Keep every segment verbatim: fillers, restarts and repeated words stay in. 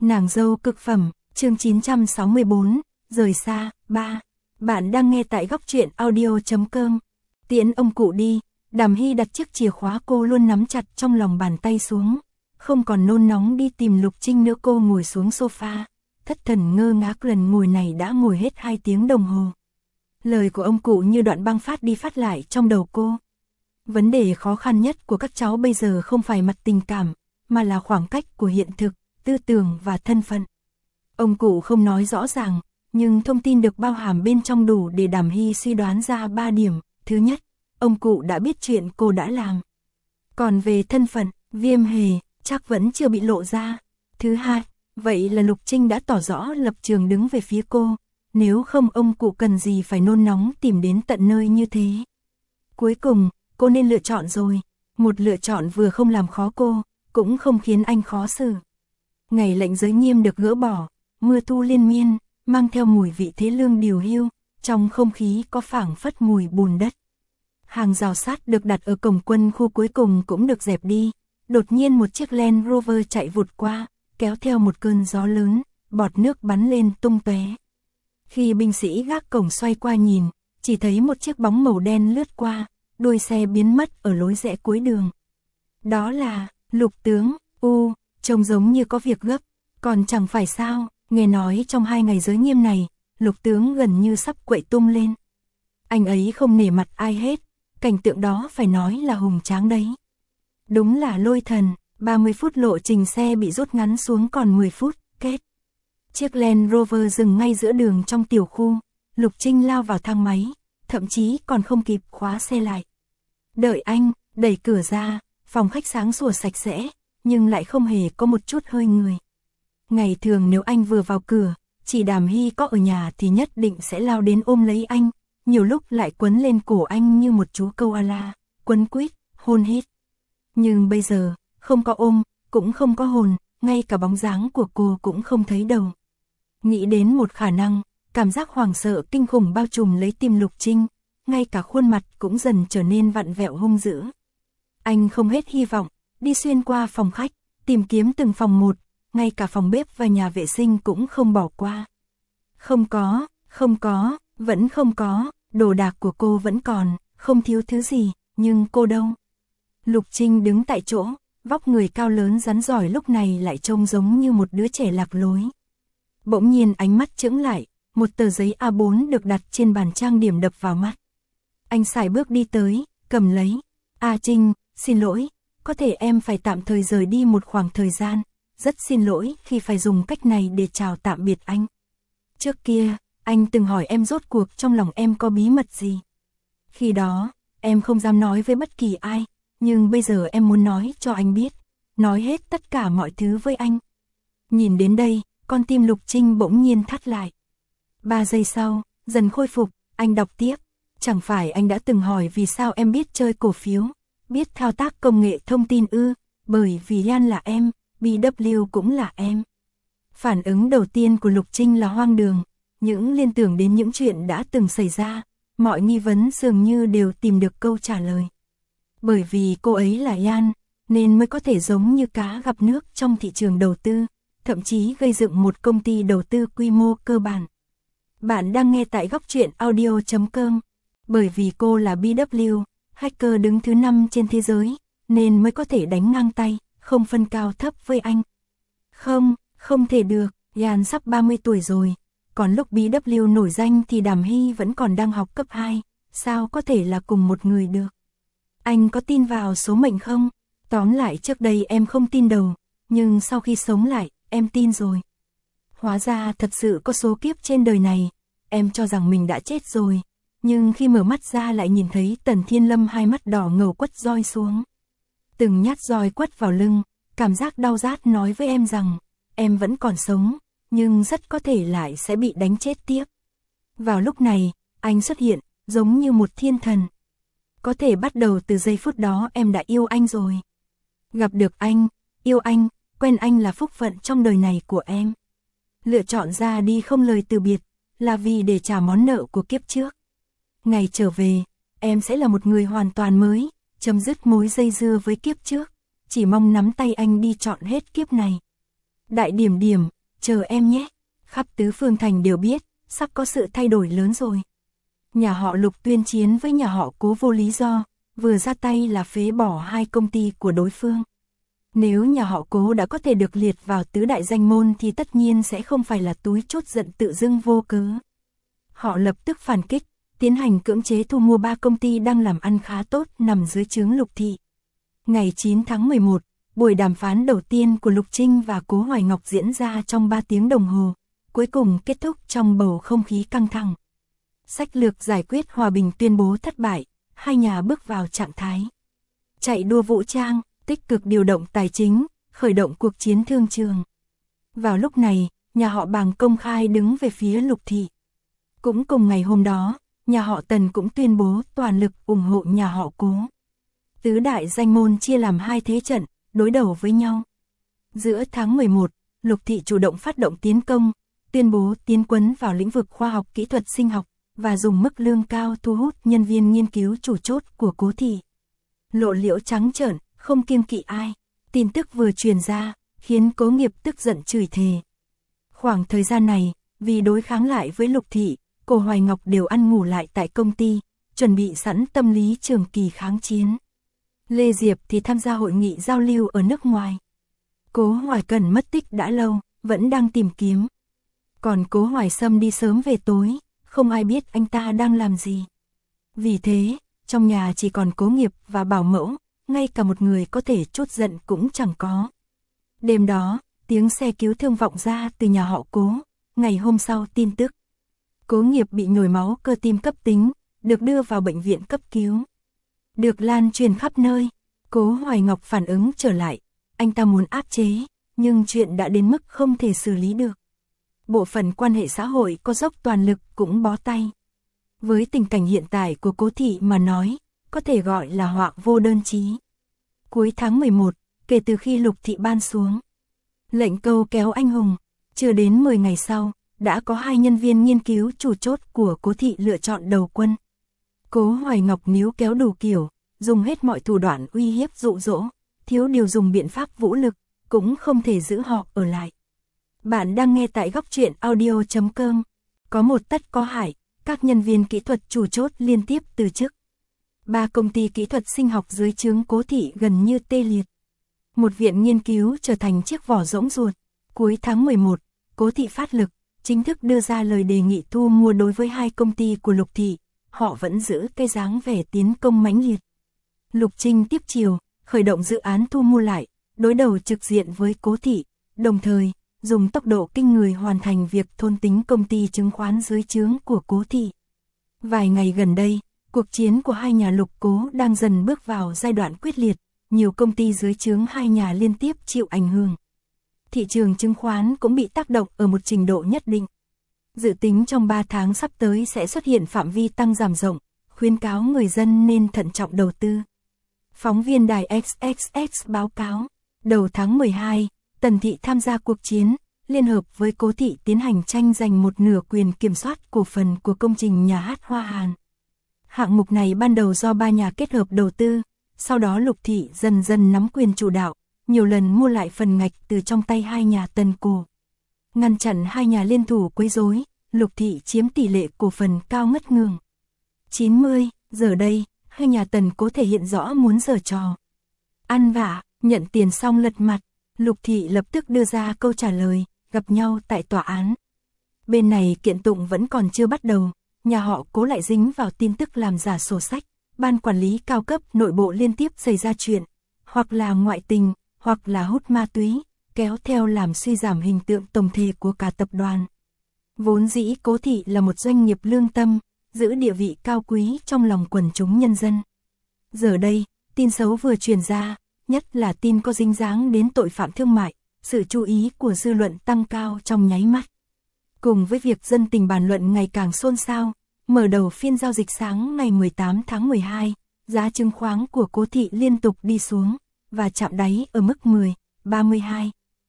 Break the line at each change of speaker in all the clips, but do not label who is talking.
Nàng dâu cực phẩm, chương chín trăm sáu mươi bốn, rời xa, ba. Bạn đang nghe tại góc truyện audio chấm com. Tiễn ông cụ đi, Đàm Hy đặt chiếc chìa khóa cô luôn nắm chặt trong lòng bàn tay xuống. Không còn nôn nóng đi tìm Lục Trinh nữa, cô ngồi xuống sofa. Thất thần ngơ ngác, lần ngồi này đã ngồi hết hai tiếng đồng hồ. Lời của ông cụ như đoạn băng phát đi phát lại trong đầu cô. Vấn đề khó khăn nhất của các cháu bây giờ không phải mặt tình cảm, mà là khoảng cách của hiện thực, tư tưởng và thân phận. Ông cụ không nói rõ ràng, nhưng thông tin được bao hàm bên trong đủ để Đàm Hy suy đoán ra ba điểm. Thứ nhất, ông cụ đã biết chuyện cô đã làm. Còn về thân phận, Viêm Hề, chắc vẫn chưa bị lộ ra. Thứ hai, vậy là Lục Trinh đã tỏ rõ lập trường đứng về phía cô. Nếu không ông cụ cần gì phải nôn nóng tìm đến tận nơi như thế. Cuối cùng, cô nên lựa chọn rồi. Một lựa chọn vừa không làm khó cô, cũng không khiến anh khó xử. Ngày lệnh giới nghiêm được gỡ bỏ, mưa thu liên miên, mang theo mùi vị thế lương điều hưu, trong không khí có phảng phất mùi bùn đất. Hàng rào sắt được đặt ở cổng quân khu cuối cùng cũng được dẹp đi. Đột nhiên một chiếc Land Rover chạy vụt qua, kéo theo một cơn gió lớn, bọt nước bắn lên tung tóe. Khi binh sĩ gác cổng xoay qua nhìn, chỉ thấy một chiếc bóng màu đen lướt qua, đuôi xe biến mất ở lối rẽ cuối đường. Đó là Lục tướng. U, trông giống như có việc gấp, còn chẳng phải sao, nghe nói trong hai ngày giới nghiêm này, Lục tướng gần như sắp quậy tung lên. Anh ấy không nể mặt ai hết, cảnh tượng đó phải nói là hùng tráng đấy. Đúng là lôi thần, ba mươi phút lộ trình xe bị rút ngắn xuống còn mười phút, kết. Chiếc Land Rover dừng ngay giữa đường trong tiểu khu, Lục Trinh lao vào thang máy, thậm chí còn không kịp khóa xe lại. Đợi anh, đẩy cửa ra, phòng khách sáng sủa sạch sẽ, nhưng lại không hề có một chút hơi người. Ngày thường nếu anh vừa vào cửa, chỉ Đàm Hy có ở nhà thì nhất định sẽ lao đến ôm lấy anh, nhiều lúc lại quấn lên cổ anh như một chú koala, quấn quýt, hôn hít. Nhưng bây giờ, không có ôm, cũng không có hồn, ngay cả bóng dáng của cô cũng không thấy đâu. Nghĩ đến một khả năng, cảm giác hoảng sợ kinh khủng bao trùm lấy tim Lục Trinh, ngay cả khuôn mặt cũng dần trở nên vặn vẹo hung dữ. Anh không hết hy vọng, đi xuyên qua phòng khách, tìm kiếm từng phòng một, ngay cả phòng bếp và nhà vệ sinh cũng không bỏ qua. Không có, không có, vẫn không có, đồ đạc của cô vẫn còn, không thiếu thứ gì, nhưng cô đâu? Lục Trinh đứng tại chỗ, vóc người cao lớn rắn giỏi lúc này lại trông giống như một đứa trẻ lạc lối. Bỗng nhiên ánh mắt chững lại, một tờ giấy A bốn được đặt trên bàn trang điểm đập vào mắt. Anh sải bước đi tới, cầm lấy. A Trinh, xin lỗi, có thể em phải tạm thời rời đi một khoảng thời gian, rất xin lỗi khi phải dùng cách này để chào tạm biệt anh. Trước kia, anh từng hỏi em rốt cuộc trong lòng em có bí mật gì. Khi đó, em không dám nói với bất kỳ ai, nhưng bây giờ em muốn nói cho anh biết, nói hết tất cả mọi thứ với anh. Nhìn đến đây, con tim Lục Trinh bỗng nhiên thắt lại. Ba giây sau, dần khôi phục, anh đọc tiếp. Chẳng phải anh đã từng hỏi vì sao em biết chơi cổ phiếu, biết thao tác công nghệ thông tin ư? Bởi vì Yan là em, bê vê cũng là em. Phản ứng đầu tiên của Lục Trinh là hoang đường, những liên tưởng đến những chuyện đã từng xảy ra, mọi nghi vấn dường như đều tìm được câu trả lời. Bởi vì cô ấy là Yan, nên mới có thể giống như cá gặp nước trong thị trường đầu tư, thậm chí gây dựng một công ty đầu tư quy mô cơ bản. Bạn đang nghe tại góc truyện audio chấm com. Bởi vì cô là bê vê, hacker đứng thứ năm trên thế giới, nên mới có thể đánh ngang tay, không phân cao thấp với anh. Không, không thể được, Yan sắp ba mươi tuổi rồi, còn lúc bê vê nổi danh thì Đàm Hy vẫn còn đang học cấp hai, sao có thể là cùng một người được. Anh có tin vào số mệnh không? Tóm lại trước đây em không tin đâu, nhưng sau khi sống lại, em tin rồi. Hóa ra thật sự có số kiếp trên đời này, em cho rằng mình đã chết rồi. Nhưng khi mở mắt ra lại nhìn thấy Tần Thiên Lâm hai mắt đỏ ngầu quất roi xuống. Từng nhát roi quất vào lưng, cảm giác đau rát nói với em rằng, em vẫn còn sống, nhưng rất có thể lại sẽ bị đánh chết tiếp. Vào lúc này, anh xuất hiện, giống như một thiên thần. Có thể bắt đầu từ giây phút đó em đã yêu anh rồi. Gặp được anh, yêu anh, quen anh là phúc phận trong đời này của em. Lựa chọn ra đi không lời từ biệt, là vì để trả món nợ của kiếp trước. Ngày trở về, em sẽ là một người hoàn toàn mới, chấm dứt mối dây dưa với kiếp trước, chỉ mong nắm tay anh đi trọn hết kiếp này. Đại điểm điểm, chờ em nhé. Khắp tứ phương thành đều biết, sắp có sự thay đổi lớn rồi. Nhà họ Lục tuyên chiến với nhà họ Cố vô lý do, vừa ra tay là phế bỏ hai công ty của đối phương. Nếu nhà họ Cố đã có thể được liệt vào tứ đại danh môn thì tất nhiên sẽ không phải là túi chốt giận tự dưng vô cớ. Họ lập tức phản kích, tiến hành cưỡng chế thu mua ba công ty đang làm ăn khá tốt nằm dưới trướng Lục thị. Ngày chín tháng mười một, buổi đàm phán đầu tiên của Lục Trinh và Cố Hoài Ngọc diễn ra trong ba tiếng đồng hồ, cuối cùng kết thúc trong bầu không khí căng thẳng. Sách lược giải quyết hòa bình tuyên bố thất bại, hai nhà bước vào trạng thái chạy đua vũ trang, tích cực điều động tài chính, khởi động cuộc chiến thương trường. Vào lúc này, nhà họ Bàng công khai đứng về phía Lục thị. Cũng cùng ngày hôm đó, nhà họ Tần cũng tuyên bố toàn lực ủng hộ nhà họ Cố. Tứ đại danh môn chia làm hai thế trận, đối đầu với nhau. Giữa tháng mười một, Lục thị chủ động phát động tiến công, tuyên bố tiến quân vào lĩnh vực khoa học kỹ thuật sinh học và dùng mức lương cao thu hút nhân viên nghiên cứu chủ chốt của Cố thị. Lộ liễu trắng trợn, không kiêng kỵ ai. Tin tức vừa truyền ra, khiến Cố Nghiệp tức giận chửi thề. Khoảng thời gian này, vì đối kháng lại với Lục thị, Cố Hoài Ngọc đều ăn ngủ lại tại công ty, chuẩn bị sẵn tâm lý trường kỳ kháng chiến. Lê Diệp thì tham gia hội nghị giao lưu ở nước ngoài. Cố Hoài Cần mất tích đã lâu, vẫn đang tìm kiếm. Còn Cố Hoài Sâm đi sớm về tối, không ai biết anh ta đang làm gì. Vì thế, trong nhà chỉ còn Cố Nghiệp và Bảo Mẫu, ngay cả một người có thể trút giận cũng chẳng có. Đêm đó, tiếng xe cứu thương vọng ra từ nhà họ Cố, ngày hôm sau tin tức. Cố Nghiệp bị nhồi máu cơ tim cấp tính, được đưa vào bệnh viện cấp cứu. Được lan truyền khắp nơi, Cố Hoài Ngọc phản ứng trở lại, anh ta muốn áp chế, nhưng chuyện đã đến mức không thể xử lý được. Bộ phận quan hệ xã hội có dốc toàn lực cũng bó tay. Với tình cảnh hiện tại của Cố thị mà nói, có thể gọi là họa vô đơn chí. Cuối tháng mười một, kể từ khi Lục thị ban xuống lệnh câu kéo anh hùng, chưa đến mười ngày sau, đã có hai nhân viên nghiên cứu chủ chốt của Cố thị lựa chọn đầu quân. Cố Hoài Ngọc níu kéo đủ kiểu, dùng hết mọi thủ đoạn uy hiếp dụ dỗ, thiếu điều dùng biện pháp vũ lực, cũng không thể giữ họ ở lại. Bạn đang nghe tại góc truyện audio chấm com. Có một tất có hại, các nhân viên kỹ thuật chủ chốt liên tiếp từ chức. Ba công ty kỹ thuật sinh học dưới trướng Cố thị gần như tê liệt. Một viện nghiên cứu trở thành chiếc vỏ rỗng ruột. Cuối tháng mười một, Cố thị phát lực, chính thức đưa ra lời đề nghị thu mua đối với hai công ty của Lục thị. Họ vẫn giữ cái dáng vẻ tiến công mãnh liệt. Lục Trinh tiếp chiều, khởi động dự án thu mua lại, đối đầu trực diện với Cố thị, đồng thời dùng tốc độ kinh người hoàn thành việc thôn tính công ty chứng khoán dưới trướng của Cố thị. Vài ngày gần đây, cuộc chiến của hai nhà Lục Cố đang dần bước vào giai đoạn quyết liệt, nhiều công ty dưới trướng hai nhà liên tiếp chịu ảnh hưởng. Thị trường chứng khoán cũng bị tác động ở một trình độ nhất định. Dự tính trong ba tháng sắp tới sẽ xuất hiện phạm vi tăng giảm rộng, khuyến cáo người dân nên thận trọng đầu tư. Phóng viên đài ích ích ích báo cáo, đầu tháng mười hai, Tần thị tham gia cuộc chiến, liên hợp với Cố thị tiến hành tranh giành một nửa quyền kiểm soát cổ phần của công trình nhà hát Hoa Hàn. Hạng mục này ban đầu do ba nhà kết hợp đầu tư, sau đó Lục thị dần dần nắm quyền chủ đạo, nhiều lần mua lại phần ngạch từ trong tay hai nhà Tần Cổ. Ngăn chặn hai nhà liên thủ quấy rối, Lục thị chiếm tỷ lệ cổ phần cao ngất ngường. chín mươi, giờ đây, hai nhà Tần Cố thể hiện rõ muốn giở trò. Ăn vạ, nhận tiền xong lật mặt, Lục thị lập tức đưa ra câu trả lời, gặp nhau tại tòa án. Bên này kiện tụng vẫn còn chưa bắt đầu, nhà họ Cố lại dính vào tin tức làm giả sổ sách, ban quản lý cao cấp nội bộ liên tiếp xảy ra chuyện, hoặc là ngoại tình, hoặc là hút ma túy, kéo theo làm suy giảm hình tượng tổng thể của cả tập đoàn. Vốn dĩ Cố thị là một doanh nghiệp lương tâm, giữ địa vị cao quý trong lòng quần chúng nhân dân. Giờ đây, tin xấu vừa truyền ra, nhất là tin có dính dáng đến tội phạm thương mại, sự chú ý của dư luận tăng cao trong nháy mắt. Cùng với việc dân tình bàn luận ngày càng xôn xao, mở đầu phiên giao dịch sáng ngày mười tám tháng mười hai, giá chứng khoán của Cố thị liên tục đi xuống, và chạm đáy ở mức mười, ba mươi hai.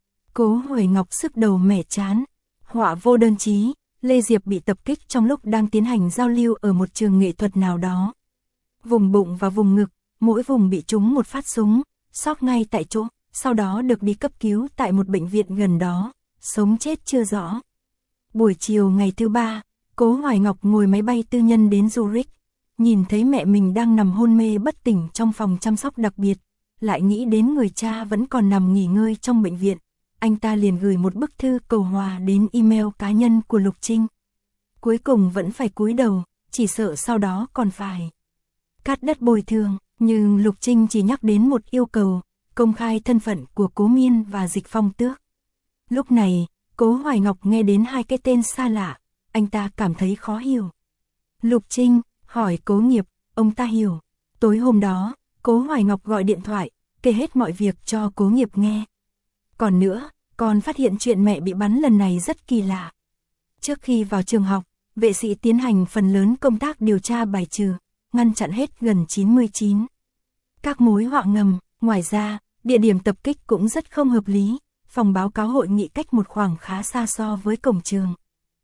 Cố Hoài Ngọc sức đầu mẻ chán, họa vô đơn chí, Lê Diệp bị tập kích trong lúc đang tiến hành giao lưu ở một trường nghệ thuật nào đó. Vùng bụng và vùng ngực, mỗi vùng bị trúng một phát súng, xóc ngay tại chỗ, sau đó được đi cấp cứu tại một bệnh viện gần đó, sống chết chưa rõ. Buổi chiều ngày thứ ba, Cố Hoài Ngọc ngồi máy bay tư nhân đến Zurich, nhìn thấy mẹ mình đang nằm hôn mê bất tỉnh trong phòng chăm sóc đặc biệt, lại nghĩ đến người cha vẫn còn nằm nghỉ ngơi trong bệnh viện, anh ta liền gửi một bức thư cầu hòa đến email cá nhân của Lục Trinh. Cuối cùng vẫn phải cúi đầu, chỉ sợ sau đó còn phải cắt đất bồi thường, nhưng Lục Trinh chỉ nhắc đến một yêu cầu, công khai thân phận của Cố Miên và Dịch Phong Tước. Lúc này, Cố Hoài Ngọc nghe đến hai cái tên xa lạ, anh ta cảm thấy khó hiểu. Lục Trinh hỏi Cố Nghiệp, ông ta hiểu. Tối hôm đó, Cố Hoài Ngọc gọi điện thoại, kể hết mọi việc cho Cố Nghiệp nghe. Còn nữa, còn phát hiện chuyện mẹ bị bắn lần này rất kỳ lạ. Trước khi vào trường học, vệ sĩ tiến hành phần lớn công tác điều tra bài trừ, ngăn chặn hết gần chín mươi chín các mối họa ngầm. Ngoài ra, địa điểm tập kích cũng rất không hợp lý, phòng báo cáo hội nghị cách một khoảng khá xa so với cổng trường.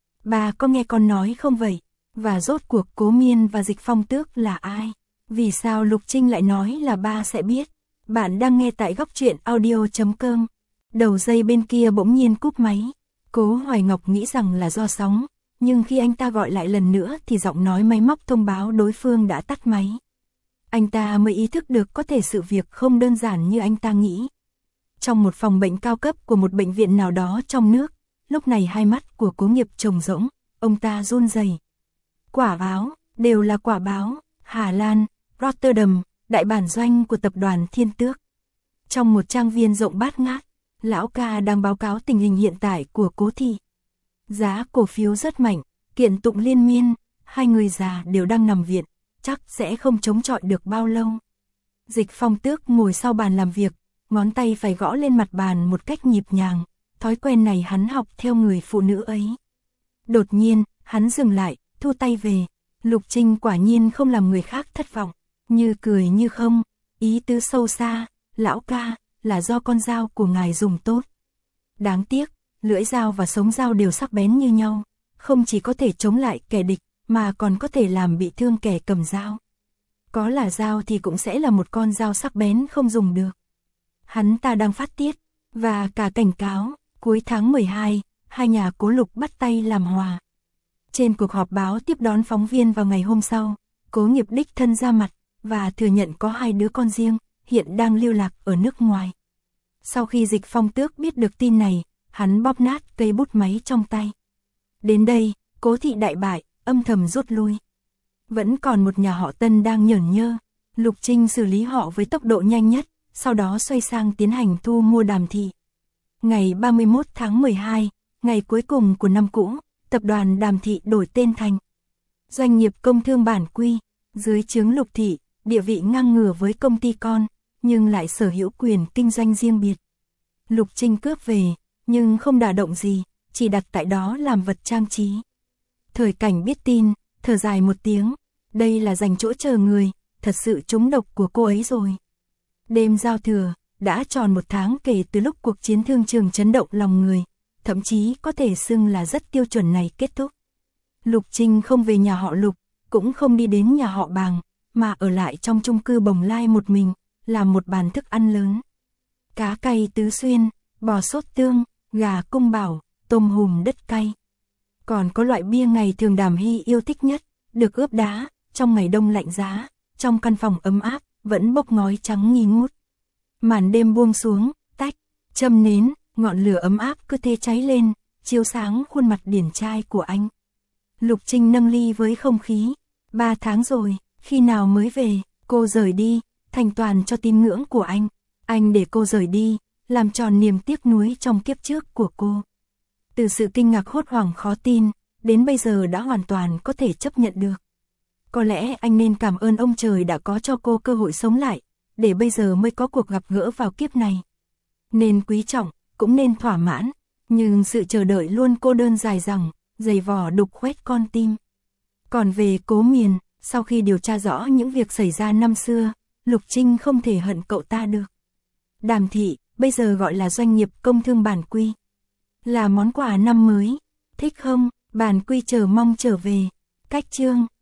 Bà có nghe con nói không vậy? Và rốt cuộc Cố Miên và Dịch Phong Tước là ai? Vì sao Lục Trinh lại nói là ba sẽ biết? Bạn đang nghe tại góc truyện audio chấm com. Đầu dây bên kia bỗng nhiên cúp máy. Cố Hoài Ngọc nghĩ rằng là do sóng, nhưng khi anh ta gọi lại lần nữa thì giọng nói máy móc thông báo đối phương đã tắt máy. Anh ta mới ý thức được có thể sự việc không đơn giản như anh ta nghĩ. Trong một phòng bệnh cao cấp của một bệnh viện nào đó trong nước, lúc này hai mắt của Cố Nghiệp trống rỗng, ông ta run rẩy. Quả báo, đều là quả báo, Hà Lan, Rotterdam, đại bản doanh của tập đoàn Thiên Tước. Trong một trang viên rộng bát ngát, lão ca đang báo cáo tình hình hiện tại của Cố thị. Giá cổ phiếu rất mạnh, kiện tụng liên miên, hai người già đều đang nằm viện, chắc sẽ không chống chọi được bao lâu. Dịch Phong Tước ngồi sau bàn làm việc, ngón tay phải gõ lên mặt bàn một cách nhịp nhàng, thói quen này hắn học theo người phụ nữ ấy. Đột nhiên, hắn dừng lại, thu tay về. Lục Trinh quả nhiên không làm người khác thất vọng, như cười như không, ý tứ sâu xa, lão ca, là do con dao của ngài dùng tốt. Đáng tiếc, lưỡi dao và sống dao đều sắc bén như nhau, không chỉ có thể chống lại kẻ địch, mà còn có thể làm bị thương kẻ cầm dao. Có là dao thì cũng sẽ là một con dao sắc bén không dùng được. Hắn ta đang phát tiết, và cả cảnh cáo, cuối tháng mười hai, hai nhà Cố Lục bắt tay làm hòa. Trên cuộc họp báo tiếp đón phóng viên vào ngày hôm sau, Cố Nghiệp đích thân ra mặt, và thừa nhận có hai đứa con riêng, hiện đang lưu lạc ở nước ngoài. Sau khi Dịch Phong Tước biết được tin này, hắn bóp nát cây bút máy trong tay. Đến đây, Cố thị đại bại, âm thầm rút lui. Vẫn còn một nhà họ Tân đang nhởn nhơ, Lục Trinh xử lý họ với tốc độ nhanh nhất, sau đó xoay sang tiến hành thu mua Đàm thị. Ngày ba mươi mốt tháng mười hai, ngày cuối cùng của năm cũ, tập đoàn Đàm thị đổi tên thành Doanh nghiệp Công thương Bản Quy, dưới trướng Lục thị, địa vị ngang ngửa với công ty con, nhưng lại sở hữu quyền kinh doanh riêng biệt. Lục Trinh cướp về, nhưng không đả động gì, chỉ đặt tại đó làm vật trang trí. Thời Cảnh biết tin, thở dài một tiếng, đây là dành chỗ chờ người, thật sự trúng độc của cô ấy rồi. Đêm giao thừa, đã tròn một tháng kể từ lúc cuộc chiến thương trường chấn động lòng người, thậm chí có thể xưng là rất tiêu chuẩn này kết thúc. Lục Trinh không về nhà họ Lục, cũng không đi đến nhà họ Bàng, mà ở lại trong chung cư Bồng Lai một mình, làm một bàn thức ăn lớn. Cá cay tứ xuyên, bò sốt tương, gà cung bảo, tôm hùm đất cay. Còn có loại bia ngày thường Đàm Hy yêu thích nhất, được ướp đá, trong ngày đông lạnh giá, trong căn phòng ấm áp, vẫn bốc ngói trắng nghi ngút. Màn đêm buông xuống, tách, châm nến, ngọn lửa ấm áp cứ thế cháy lên, chiếu sáng khuôn mặt điển trai của anh. Lục Trinh nâng ly với không khí. Ba tháng rồi, khi nào mới về? Cô rời đi, thành toàn cho tín ngưỡng của anh. Anh để cô rời đi, làm tròn niềm tiếc nuối trong kiếp trước của cô. Từ sự kinh ngạc hốt hoảng khó tin, đến bây giờ đã hoàn toàn có thể chấp nhận được. Có lẽ anh nên cảm ơn ông trời đã có cho cô cơ hội sống lại, để bây giờ mới có cuộc gặp gỡ vào kiếp này. Nên quý trọng, cũng nên thỏa mãn, nhưng sự chờ đợi luôn cô đơn dài dằng, dày vò đục khoét con tim. Còn về Cố Miền, sau khi điều tra rõ những việc xảy ra năm xưa, Lục Trinh không thể hận cậu ta được. Đàm thị, bây giờ gọi là Doanh nghiệp Công thương Bản Quy. Là món quà năm mới, thích không? Bản Quy chờ mong trở về. Cách chương